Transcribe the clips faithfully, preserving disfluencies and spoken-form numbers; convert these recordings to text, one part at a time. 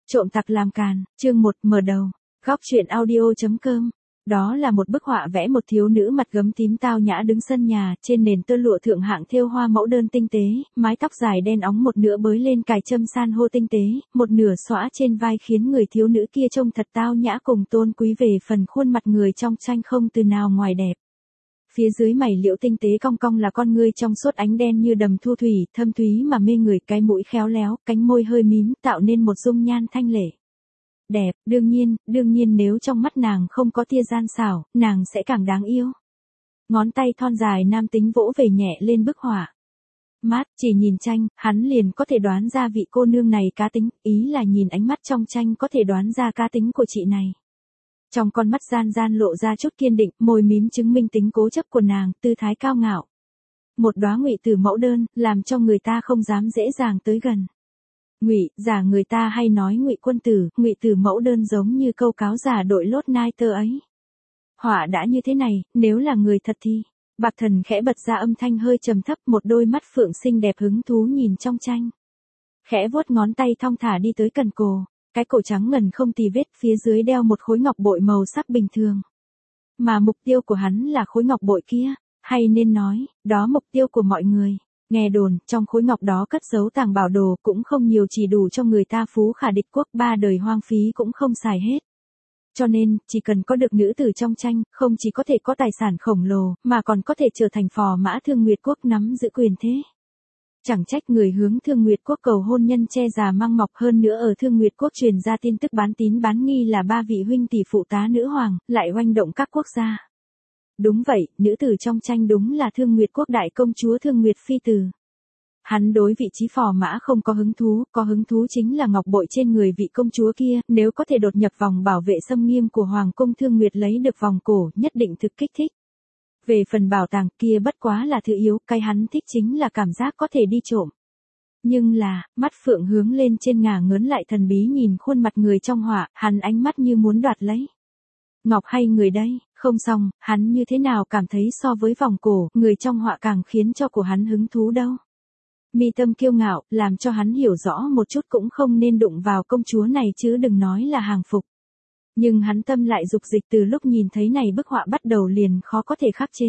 Trộm tặc làm càn, chương một mở đầu. Góc truyện audio.com. Đó là một bức họa vẽ một thiếu nữ mặt gấm tím tao nhã đứng sân nhà, trên nền tơ lụa thượng hạng thêu hoa mẫu đơn tinh tế, mái tóc dài đen óng một nửa bới lên cài châm san hô tinh tế, một nửa xõa trên vai khiến người thiếu nữ kia trông thật tao nhã cùng tôn quý. Về phần khuôn mặt người trong tranh không từ nào ngoài đẹp. Phía dưới mày liễu tinh tế cong cong là con ngươi trong suốt ánh đen như đầm thu thủy, thâm thúy mà mê người, cái mũi khéo léo, cánh môi hơi mím, tạo nên một dung nhan thanh lệ. Đẹp, đương nhiên, đương nhiên nếu trong mắt nàng không có tia gian xảo, nàng sẽ càng đáng yêu. Ngón tay thon dài nam tính vỗ về nhẹ lên bức họa. Mát, chỉ nhìn tranh, hắn liền có thể đoán ra vị cô nương này cá tính, ý là nhìn ánh mắt trong tranh có thể đoán ra cá tính của chị này. Trong con mắt gian gian lộ ra chút kiên định, môi mím chứng minh tính cố chấp của nàng, tư thái cao ngạo. Một đóa ngụy tử mẫu đơn, làm cho người ta không dám dễ dàng tới gần. Ngụy, giả người ta hay nói ngụy quân tử, ngụy tử mẫu đơn giống như câu cáo giả đội lốt nai tơ ấy. Họa đã như thế này, nếu là người thật thì. Bạc Thần khẽ bật ra âm thanh hơi trầm thấp, một đôi mắt phượng xinh đẹp hứng thú nhìn trong tranh. Khẽ vuốt ngón tay thong thả đi tới cần cổ. Cái cổ trắng ngần không tì vết, phía dưới đeo một khối ngọc bội màu sắc bình thường. Mà mục tiêu của hắn là khối ngọc bội kia, hay nên nói, đó mục tiêu của mọi người. Nghe đồn, trong khối ngọc đó cất giấu tàng bảo đồ cũng không nhiều, chỉ đủ cho người ta phú khả địch quốc, ba đời hoang phí cũng không xài hết. Cho nên, chỉ cần có được nữ tử trong tranh, không chỉ có thể có tài sản khổng lồ, mà còn có thể trở thành phò mã Thương Nguyệt Quốc nắm giữ quyền thế. Chẳng trách người hướng Thương Nguyệt Quốc cầu hôn nhân che già mang mọc, hơn nữa ở Thương Nguyệt Quốc truyền ra tin tức bán tín bán nghi là ba vị huynh tỷ phụ tá nữ hoàng, lại oanh động các quốc gia. Đúng vậy, nữ tử trong tranh đúng là Thương Nguyệt Quốc đại công chúa Thương Nguyệt Phi Tử. Hắn đối vị trí phò mã không có hứng thú, có hứng thú chính là ngọc bội trên người vị công chúa kia, nếu có thể đột nhập vòng bảo vệ xâm nghiêm của Hoàng cung Thương Nguyệt lấy được vòng cổ, nhất định thực kích thích. Về phần bảo tàng kia bất quá là thứ yếu, cái hắn thích chính là cảm giác có thể đi trộm. Nhưng là, mắt phượng hướng lên trên ngả ngớn lại thần bí nhìn khuôn mặt người trong họa, hắn ánh mắt như muốn đoạt lấy. Ngọc hay người đây, không xong, hắn như thế nào cảm thấy so với vòng cổ, người trong họa càng khiến cho của hắn hứng thú đâu. Mi tâm kiêu ngạo, làm cho hắn hiểu rõ một chút cũng không nên đụng vào công chúa này chứ đừng nói là hàng phục. Nhưng hắn tâm lại dục dịch, từ lúc nhìn thấy này bức họa bắt đầu liền khó có thể khắc chế.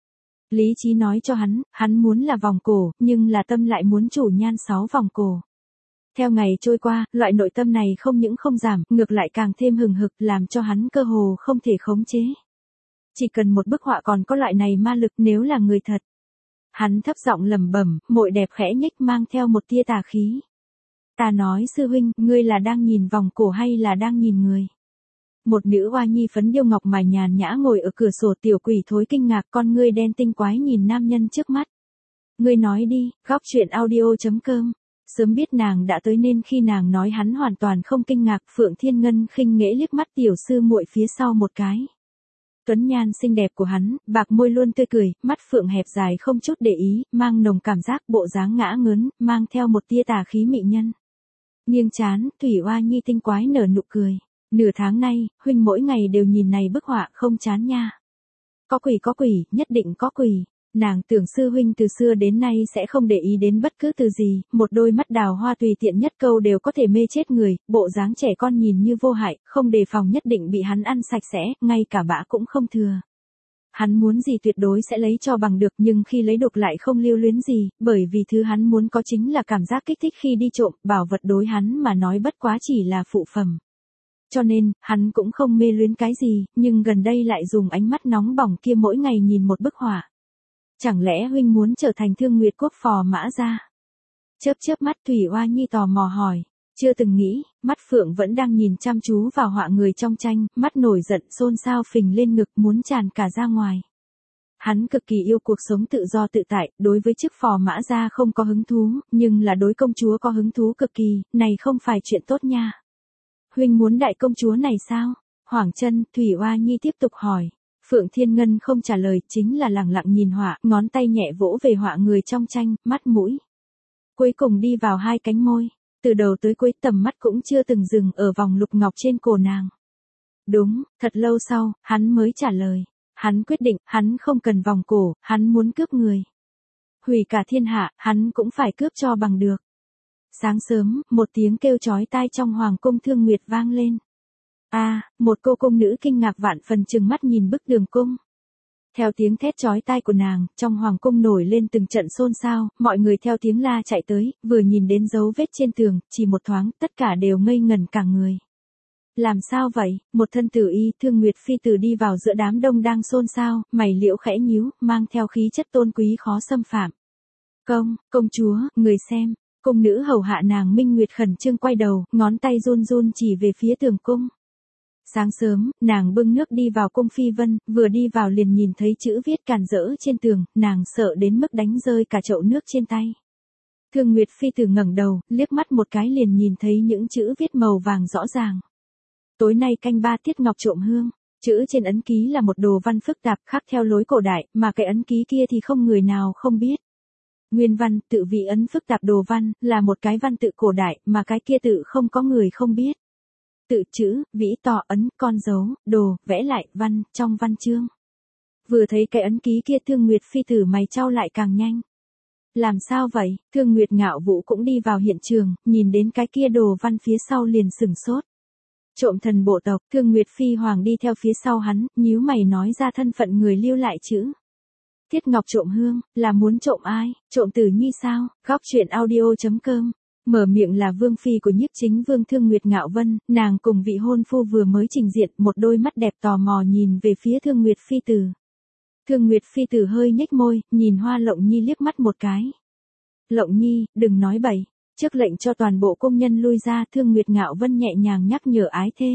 Lý trí nói cho hắn, hắn muốn là vòng cổ, nhưng là tâm lại muốn chủ nhan sáu vòng cổ. Theo ngày trôi qua, loại nội tâm này không những không giảm, ngược lại càng thêm hừng hực, làm cho hắn cơ hồ không thể khống chế. Chỉ cần một bức họa còn có loại này ma lực, nếu là người thật. Hắn thấp giọng lẩm bẩm, môi đẹp khẽ nhếch mang theo một tia tà khí. Ta nói sư huynh, ngươi là đang nhìn vòng cổ hay là đang nhìn người? Một nữ oa nhi phấn điêu ngọc mài nhàn nhã ngồi ở cửa sổ, tiểu quỷ thối kinh ngạc, con ngươi đen tinh quái nhìn nam nhân trước mắt. Ngươi nói đi, góc truyện audio.com. Sớm biết nàng đã tới nên khi nàng nói hắn hoàn toàn không kinh ngạc. Phượng Thiên Ngân khinh nghễ liếc mắt tiểu sư muội phía sau một cái. Tuấn nhan xinh đẹp của hắn, bạc môi luôn tươi cười, mắt phượng hẹp dài không chút để ý, mang nồng cảm giác, bộ dáng ngã ngớn, mang theo một tia tà khí mị nhân. Nghiêng chán, Thủy Oa Nhi tinh quái nở nụ cười. Nửa tháng nay, huynh mỗi ngày đều nhìn này bức họa không chán nha. Có quỷ có quỷ, nhất định có quỷ. Nàng tưởng sư huynh từ xưa đến nay sẽ không để ý đến bất cứ từ gì, một đôi mắt đào hoa tùy tiện nhất câu đều có thể mê chết người, bộ dáng trẻ con nhìn như vô hại, không đề phòng nhất định bị hắn ăn sạch sẽ, ngay cả bã cũng không thừa. Hắn muốn gì tuyệt đối sẽ lấy cho bằng được, nhưng khi lấy được lại không lưu luyến gì, bởi vì thứ hắn muốn có chính là cảm giác kích thích khi đi trộm, bảo vật đối hắn mà nói bất quá chỉ là phụ phẩm. Cho nên, hắn cũng không mê luyến cái gì, nhưng gần đây lại dùng ánh mắt nóng bỏng kia mỗi ngày nhìn một bức họa. Chẳng lẽ huynh muốn trở thành Thương Nguyệt Quốc phò mã gia? Chớp chớp mắt Thủy Oa Nhi tò mò hỏi, chưa từng nghĩ, mắt phượng vẫn đang nhìn chăm chú vào họa người trong tranh, mắt nổi giận xôn xao phình lên ngực muốn tràn cả ra ngoài. Hắn cực kỳ yêu cuộc sống tự do tự tại, đối với chức phò mã gia không có hứng thú, nhưng là đối công chúa có hứng thú cực kỳ, này không phải chuyện tốt nha. Huynh muốn đại công chúa này sao? Hoảng chân, Thủy Oa Nhi tiếp tục hỏi. Phượng Thiên Ngân không trả lời, chính là lẳng lặng nhìn họa, ngón tay nhẹ vỗ về họa người trong tranh, mắt mũi. Cuối cùng đi vào hai cánh môi, từ đầu tới cuối tầm mắt cũng chưa từng dừng ở vòng lục ngọc trên cổ nàng. Đúng, thật lâu sau, hắn mới trả lời. Hắn quyết định, hắn không cần vòng cổ, hắn muốn cướp người. Hủy cả thiên hạ, hắn cũng phải cướp cho bằng được. Sáng sớm, một tiếng kêu chói tai trong hoàng cung Thương Nguyệt vang lên. A, à, một cô cung nữ kinh ngạc vạn phần trừng mắt nhìn bức tường cung. Theo tiếng thét chói tai của nàng, trong hoàng cung nổi lên từng trận xôn xao, mọi người theo tiếng la chạy tới, vừa nhìn đến dấu vết trên tường, chỉ một thoáng, tất cả đều ngây ngẩn cả người. Làm sao vậy? Một thân tử y, Thương Nguyệt phi tử đi vào giữa đám đông đang xôn xao, mày liễu khẽ nhíu, mang theo khí chất tôn quý khó xâm phạm. Công, công chúa, người xem. Cung nữ hầu hạ nàng Minh Nguyệt khẩn trương quay đầu, ngón tay run run chỉ về phía tường cung. Sáng sớm, nàng bưng nước đi vào cung phi vân, vừa đi vào liền nhìn thấy chữ viết càn rỡ trên tường, nàng sợ đến mức đánh rơi cả chậu nước trên tay. Thương Nguyệt phi tử ngẩng đầu, liếc mắt một cái liền nhìn thấy những chữ viết màu vàng rõ ràng. Tối nay canh ba tiết ngọc trộm hương, chữ trên ấn ký là một đồ văn phức tạp khắc theo lối cổ đại, mà cái ấn ký kia thì không người nào không biết. Nguyên văn, tự vị ấn phức tạp đồ văn, là một cái văn tự cổ đại, mà cái kia tự không có người không biết. Tự chữ, vĩ tỏ ấn, con dấu, đồ, vẽ lại, văn, trong văn chương. Vừa thấy cái ấn ký kia Thương Nguyệt phi tử mày chau lại càng nhanh. Làm sao vậy? Thương Nguyệt Ngạo Vũ cũng đi vào hiện trường, nhìn đến cái kia đồ văn phía sau liền sửng sốt. Trộm thần bộ tộc, Thương Nguyệt phi hoàng đi theo phía sau hắn, nhíu mày nói ra thân phận người lưu lại chữ. Tiết Ngọc trộm hương, là muốn trộm ai? Trộm Tử Nhi sao? Góc truyện audio chấm com. Mở miệng là vương phi của nhiếp chính vương Thương Nguyệt Ngạo Vân, nàng cùng vị hôn phu vừa mới trình diện, một đôi mắt đẹp tò mò nhìn về phía Thương Nguyệt phi tử. Thương Nguyệt phi tử hơi nhếch môi, nhìn Hoa Lộng Nhi liếc mắt một cái. Lộng Nhi, đừng nói bậy. Trước lệnh cho toàn bộ công nhân lui ra, Thương Nguyệt Ngạo Vân nhẹ nhàng nhắc nhở ái thê.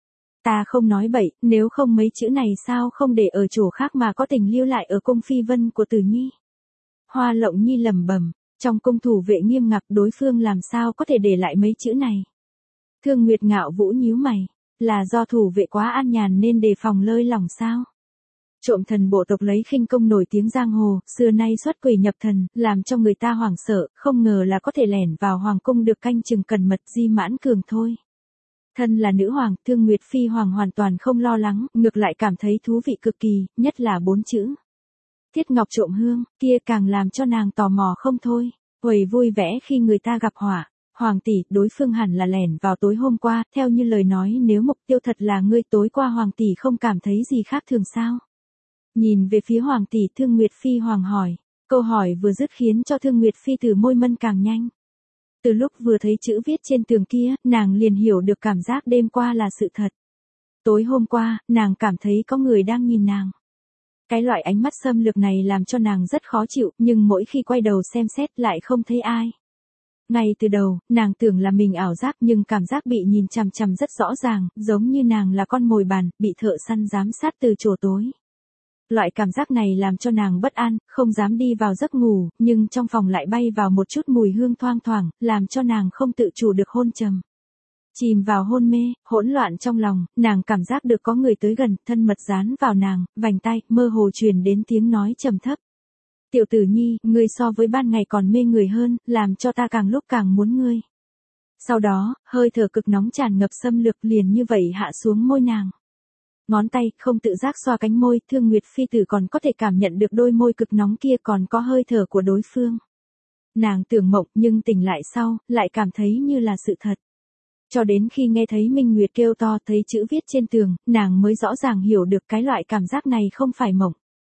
Ta không nói bậy, nếu không mấy chữ này sao không để ở chỗ khác mà có tình lưu lại ở cung phi vân của Tử Nhi. Hoa Lộng Nhi lẩm bẩm, trong cung thủ vệ nghiêm ngặt đối phương làm sao có thể để lại mấy chữ này. Thương Nguyệt Ngạo Vũ nhíu mày, là do thủ vệ quá an nhàn nên đề phòng lơi lỏng sao. Trộm thần bộ tộc lấy khinh công nổi tiếng giang hồ, xưa nay xuất quỷ nhập thần, làm cho người ta hoảng sợ, không ngờ là có thể lẻn vào hoàng cung được canh chừng cẩn mật Di Mãn Cường thôi. Thân là nữ hoàng, Thương Nguyệt phi hoàng hoàn toàn không lo lắng, ngược lại cảm thấy thú vị cực kỳ, nhất là bốn chữ. Tiết Ngọc trộm hương, kia càng làm cho nàng tò mò không thôi. Huầy vui vẻ khi người ta gặp họa. Hoàng tỷ, đối phương hẳn là lẻn vào tối hôm qua, theo như lời nói nếu mục tiêu thật là ngươi tối qua hoàng tỷ không cảm thấy gì khác thường sao? Nhìn về phía hoàng tỷ, Thương Nguyệt phi hoàng hỏi. Câu hỏi vừa dứt khiến cho Thương Nguyệt phi từ môi mân càng nhanh. Từ lúc vừa thấy chữ viết trên tường kia, nàng liền hiểu được cảm giác đêm qua là sự thật. Tối hôm qua, nàng cảm thấy có người đang nhìn nàng. Cái loại ánh mắt xâm lược này làm cho nàng rất khó chịu, nhưng mỗi khi quay đầu xem xét lại không thấy ai. Ngay từ đầu, nàng tưởng là mình ảo giác nhưng cảm giác bị nhìn chằm chằm rất rõ ràng, giống như nàng là con mồi bàn, bị thợ săn giám sát từ chỗ tối. Loại cảm giác này làm cho nàng bất an, không dám đi vào giấc ngủ, nhưng trong phòng lại bay vào một chút mùi hương thoang thoảng, làm cho nàng không tự chủ được hôn trầm. Chìm vào hôn mê, hỗn loạn trong lòng, nàng cảm giác được có người tới gần, thân mật dán vào nàng, vành tay, mơ hồ truyền đến tiếng nói trầm thấp. Tiểu Tử Nhi, ngươi so với ban ngày còn mê người hơn, làm cho ta càng lúc càng muốn ngươi. Sau đó, hơi thở cực nóng tràn ngập xâm lược liền như vậy hạ xuống môi nàng. Ngón tay, không tự giác xoa cánh môi, Thương Nguyệt phi tử còn có thể cảm nhận được đôi môi cực nóng kia còn có hơi thở của đối phương. Nàng tưởng mộng nhưng tỉnh lại sau, lại cảm thấy như là sự thật. Cho đến khi nghe thấy Minh Nguyệt kêu to thấy chữ viết trên tường, nàng mới rõ ràng hiểu được cái loại cảm giác này không phải mộng.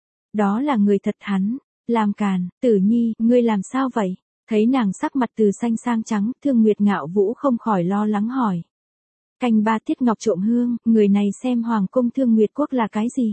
Đó là người thật hắn. Làm càn, Tử Nhi, ngươi làm sao vậy? Thấy nàng sắc mặt từ xanh sang trắng, Thương Nguyệt Ngạo Vũ không khỏi lo lắng hỏi. Canh ba Tiết Ngọc trộm hương, người này xem hoàng cung Thương Nguyệt quốc là cái gì?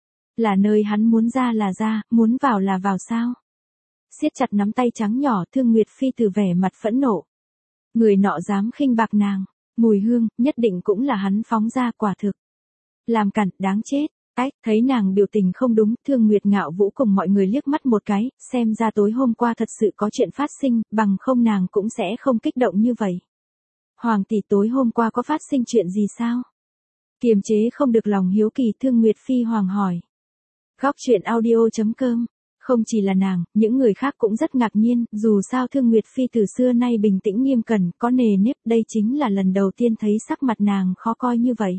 Là nơi hắn muốn ra là ra, muốn vào là vào sao? Siết chặt nắm tay trắng nhỏ, Thương Nguyệt phi từ vẻ mặt phẫn nộ. Người nọ dám khinh bạc nàng, mùi hương, nhất định cũng là hắn phóng ra quả thực. Làm càn, đáng chết. Ách, thấy nàng biểu tình không đúng, Thương Nguyệt Ngạo Vũ cùng mọi người liếc mắt một cái, xem ra tối hôm qua thật sự có chuyện phát sinh, bằng không nàng cũng sẽ không kích động như vậy. Hoàng tỷ, tối hôm qua có phát sinh chuyện gì sao? Kiềm chế không được lòng hiếu kỳ, Thương Nguyệt phi hoàng hỏi. Góc truyện audio chấm com. Không chỉ là nàng, những người khác cũng rất ngạc nhiên, dù sao Thương Nguyệt phi từ xưa nay bình tĩnh nghiêm cẩn, có nề nếp, đây chính là lần đầu tiên thấy sắc mặt nàng khó coi như vậy.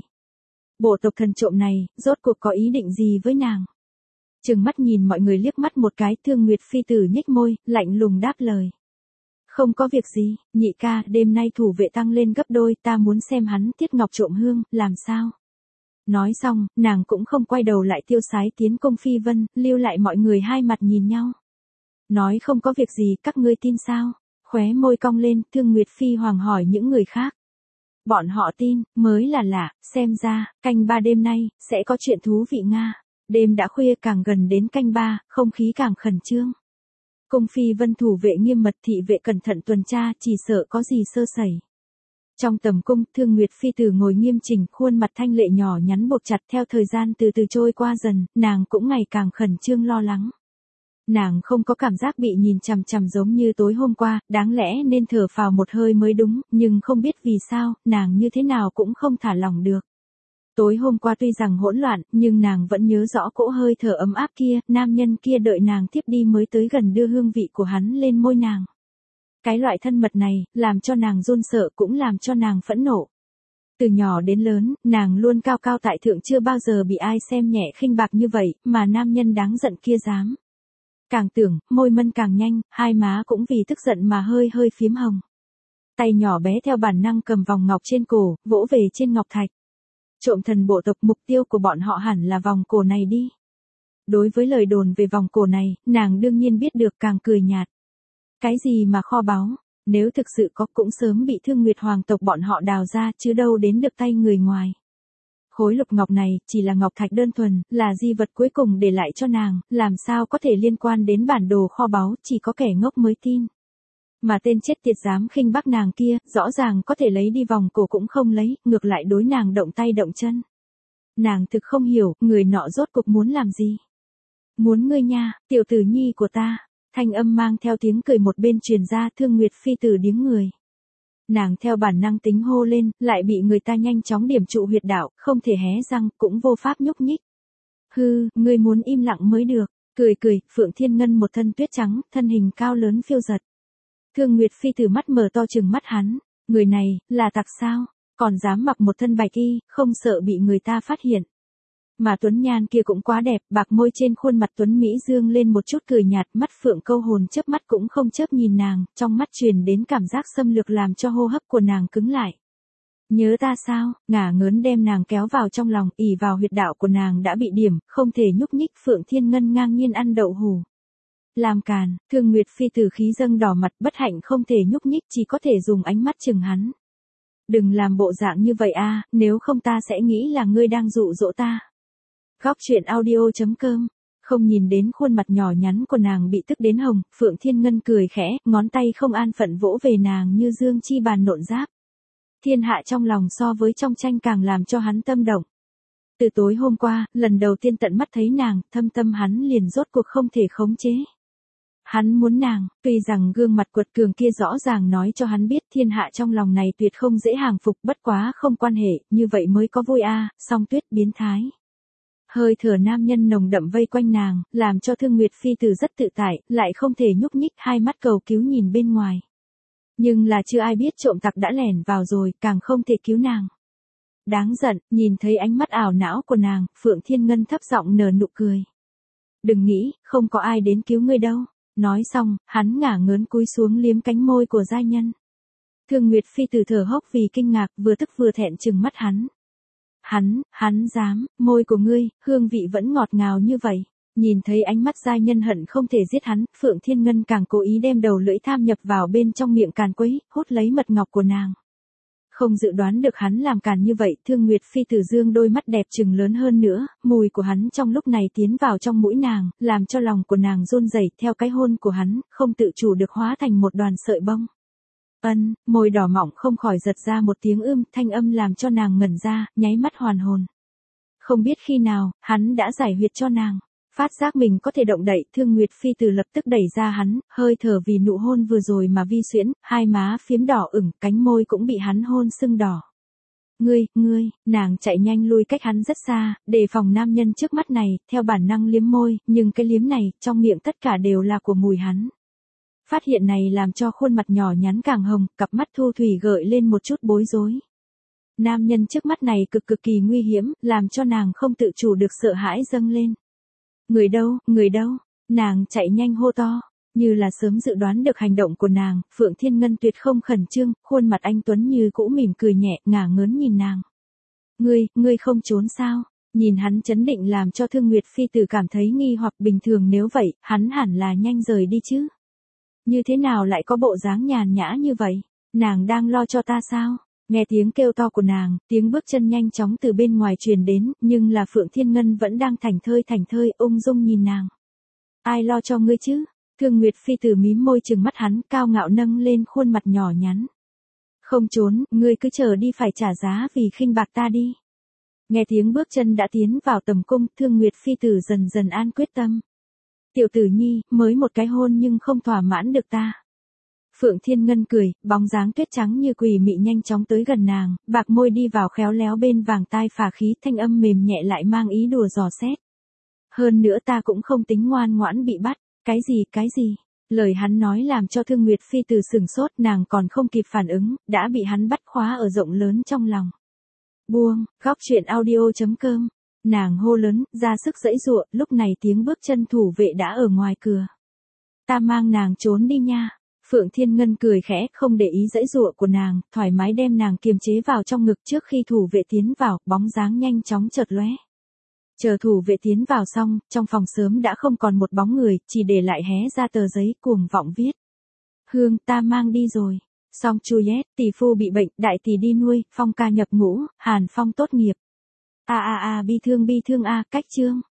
Bộ tộc thần trộm này, rốt cuộc có ý định gì với nàng? Trừng mắt nhìn mọi người liếc mắt một cái, Thương Nguyệt phi tử nhếch môi, lạnh lùng đáp lời. Không có việc gì, nhị ca, đêm nay thủ vệ tăng lên gấp đôi, ta muốn xem hắn Tiết Ngọc trộm hương, làm sao? Nói xong, nàng cũng không quay đầu lại tiêu sái tiến công phi vân, lưu lại mọi người hai mặt nhìn nhau. Nói không có việc gì, các ngươi tin sao? Khóe môi cong lên, Thương Nguyệt Phi Hoàng hỏi những người khác. Bọn họ tin, mới là lạ, xem ra, canh ba đêm nay, sẽ có chuyện thú vị Nga. Đêm đã khuya, càng gần đến canh ba, không khí càng khẩn trương. Cung phi vân thủ vệ nghiêm mật, thị vệ cẩn thận tuần tra, chỉ sợ có gì sơ sẩy. Trong tầm cung, Thương Nguyệt Phi Tử ngồi nghiêm chỉnh, khuôn mặt thanh lệ nhỏ nhắn buộc chặt, theo thời gian từ từ trôi qua dần, nàng cũng ngày càng khẩn trương lo lắng. Nàng không có cảm giác bị nhìn chằm chằm giống như tối hôm qua, đáng lẽ nên thở phào một hơi mới đúng, nhưng không biết vì sao, nàng như thế nào cũng không thả lỏng được. Tối hôm qua tuy rằng hỗn loạn, nhưng nàng vẫn nhớ rõ cỗ hơi thở ấm áp kia, nam nhân kia đợi nàng tiếp đi mới tới gần đưa hương vị của hắn lên môi nàng. Cái loại thân mật này, làm cho nàng run sợ cũng làm cho nàng phẫn nộ. Từ nhỏ đến lớn, nàng luôn cao cao tại thượng, chưa bao giờ bị ai xem nhẹ khinh bạc như vậy, mà nam nhân đáng giận kia dám. Càng tưởng, môi mân càng nhanh, hai má cũng vì tức giận mà hơi hơi phím hồng. Tay nhỏ bé theo bản năng cầm vòng ngọc trên cổ, vỗ về trên ngọc thạch. Trộm thần bộ tộc, mục tiêu của bọn họ hẳn là vòng cổ này đi. Đối với lời đồn về vòng cổ này, nàng đương nhiên biết được, càng cười nhạt. Cái gì mà kho báu, nếu thực sự có cũng sớm bị Thương Nguyệt hoàng tộc bọn họ đào ra, chứ đâu đến được tay người ngoài. Khối lục ngọc này, chỉ là ngọc thạch đơn thuần, là di vật cuối cùng để lại cho nàng, làm sao có thể liên quan đến bản đồ kho báu, chỉ có kẻ ngốc mới tin. Mà tên chết tiệt dám khinh bác nàng kia, rõ ràng có thể lấy đi vòng cổ cũng không lấy, ngược lại đối nàng động tay động chân. Nàng thực không hiểu, người nọ rốt cục muốn làm gì. Muốn ngươi nha, tiểu tử nhi của ta. Thanh âm mang theo tiếng cười một bên truyền ra, Thương Nguyệt Phi Tử điếng người. Nàng theo bản năng tính hô lên, lại bị người ta nhanh chóng điểm trụ huyệt đạo, không thể hé răng, cũng vô pháp nhúc nhích. Hư, ngươi muốn im lặng mới được. Cười cười, Phượng Thiên Ngân một thân tuyết trắng, thân hình cao lớn phiêu giật. Thương Nguyệt Phi Tử mắt mở to trừng mắt hắn, người này, là tặc sao, còn dám mặc một thân bạch y, không sợ bị người ta phát hiện. Mà Tuấn Nhan kia cũng quá đẹp, bạc môi trên khuôn mặt Tuấn Mỹ dương lên một chút cười nhạt, mắt phượng câu hồn chớp mắt cũng không chớp nhìn nàng, trong mắt truyền đến cảm giác xâm lược làm cho hô hấp của nàng cứng lại. Nhớ ta sao, ngả ngớn đem nàng kéo vào trong lòng, ỉ vào huyệt đạo của nàng đã bị điểm, không thể nhúc nhích. Phượng Thiên Ngân ngang nhiên ăn đậu hù. Làm càn, Thương Nguyệt Phi Tử khí dâng đỏ mặt, bất hạnh không thể nhúc nhích, chỉ có thể dùng ánh mắt chừng hắn. Đừng làm bộ dạng như vậy a, nếu không ta sẽ nghĩ là ngươi đang dụ dỗ ta. Góc truyện audio chấm com, không nhìn đến khuôn mặt nhỏ nhắn của nàng bị tức đến hồng, Phượng Thiên Ngân cười khẽ, ngón tay không an phận vỗ về nàng như dương chi bàn nộn giáp. Thiên hạ trong lòng so với trong tranh càng làm cho hắn tâm động. Từ tối hôm qua, lần đầu tiên tận mắt thấy nàng, thâm tâm hắn liền rốt cuộc không thể khống chế. Hắn muốn nàng, tuy rằng gương mặt quật cường kia rõ ràng nói cho hắn biết thiên hạ trong lòng này tuyệt không dễ hàng phục, bất quá không quan hệ, như vậy mới có vui a. Song Tuyết biến thái. Hơi thở nam nhân nồng đậm vây quanh nàng, làm cho Thương Nguyệt Phi Tử rất tự tại, lại không thể nhúc nhích, hai mắt cầu cứu nhìn bên ngoài. Nhưng là chưa ai biết trộm tặc đã lẻn vào rồi, càng không thể cứu nàng. Đáng giận, nhìn thấy ánh mắt ảo não của nàng, Phượng Thiên Ngân thấp giọng nở nụ cười. Đừng nghĩ, không có ai đến cứu ngươi đâu. Nói xong, hắn ngả ngớn cúi xuống liếm cánh môi của giai nhân. Thương Nguyệt Phi Tử thở hốc vì kinh ngạc, vừa tức vừa thẹn trừng mắt hắn. Hắn, hắn dám, môi của ngươi, hương vị vẫn ngọt ngào như vậy. Nhìn thấy ánh mắt giai nhân hận không thể giết hắn, Phượng Thiên Ngân càng cố ý đem đầu lưỡi tham nhập vào bên trong miệng càn quấy, hút lấy mật ngọc của nàng. Không dự đoán được hắn làm càn như vậy, Thương Nguyệt Phi Tử dương đôi mắt đẹp trừng lớn hơn nữa, mùi của hắn trong lúc này tiến vào trong mũi nàng, làm cho lòng của nàng run rẩy, theo cái hôn của hắn, không tự chủ được hóa thành một đoàn sợi bông. Ân, môi đỏ mọng không khỏi giật ra một tiếng ưm, thanh âm làm cho nàng ngẩn ra, nháy mắt hoàn hồn. Không biết khi nào, hắn đã giải huyệt cho nàng. Phát giác mình có thể động đậy, Thương Nguyệt Phi Tử lập tức đẩy ra hắn, hơi thở vì nụ hôn vừa rồi mà vi xuyễn, hai má phiếm đỏ ửng, cánh môi cũng bị hắn hôn sưng đỏ. Ngươi, ngươi, nàng chạy nhanh lui cách hắn rất xa, đề phòng nam nhân trước mắt này, theo bản năng liếm môi, nhưng cái liếm này, trong miệng tất cả đều là của mùi hắn. Phát hiện này làm cho khuôn mặt nhỏ nhắn càng hồng, cặp mắt thu thủy gợi lên một chút bối rối. Nam nhân trước mắt này cực cực kỳ nguy hiểm, làm cho nàng không tự chủ được sợ hãi dâng lên. Người đâu, người đâu, nàng chạy nhanh hô to. Như là sớm dự đoán được hành động của nàng, Phượng Thiên Ngân tuyệt không khẩn trương, khuôn mặt anh tuấn như cũ mỉm cười nhẹ, ngả ngớn nhìn nàng. Ngươi, ngươi không trốn sao? Nhìn hắn chấn định làm cho Thương Nguyệt Phi tử cảm thấy nghi hoặc, bình thường nếu vậy, hắn hẳn là nhanh rời đi chứ. Như thế nào lại có bộ dáng nhàn nhã như vậy? Nàng đang lo cho ta sao? Nghe tiếng kêu to của nàng, tiếng bước chân nhanh chóng từ bên ngoài truyền đến, nhưng là Phượng Thiên Ngân vẫn đang thảnh thơi thảnh thơi, ung dung nhìn nàng. Ai lo cho ngươi chứ? Thương Nguyệt Phi tử mím môi trừng mắt hắn, cao ngạo nâng lên khuôn mặt nhỏ nhắn. Không trốn, ngươi cứ chờ đi, phải trả giá vì khinh bạc ta đi. Nghe tiếng bước chân đã tiến vào tầm cung, Thương Nguyệt Phi tử dần dần an quyết tâm. Tiểu tử nhi, mới một cái hôn nhưng không thỏa mãn được ta. Phượng Thiên Ngân cười, bóng dáng tuyết trắng như quỷ mị nhanh chóng tới gần nàng, bạc môi đi vào khéo léo bên vàng tai phà khí, thanh âm mềm nhẹ lại mang ý đùa dò xét. Hơn nữa ta cũng không tính ngoan ngoãn bị bắt. Cái gì, cái gì? Lời hắn nói làm cho Thương Nguyệt Phi tử sửng sốt, nàng còn không kịp phản ứng, đã bị hắn bắt khóa ở rộng lớn trong lòng. Buông, góc truyện audio chấm com. Nàng hô lớn, ra sức giãy giụa, lúc này tiếng bước chân thủ vệ đã ở ngoài cửa. Ta mang nàng trốn đi nha. Phượng Thiên Ngân cười khẽ, không để ý giãy giụa của nàng, thoải mái đem nàng kiềm chế vào trong ngực. Trước khi thủ vệ tiến vào, bóng dáng nhanh chóng chợt lóe. Chờ thủ vệ tiến vào xong, trong phòng sớm đã không còn một bóng người, chỉ để lại hé ra tờ giấy cuồng vọng viết. Hương, ta mang đi rồi. Song Juliet, tỷ phu bị bệnh, đại tỷ đi nuôi, Phong ca nhập ngũ, Hàn Phong tốt nghiệp. A a a bi thương bi thương a, cách chương.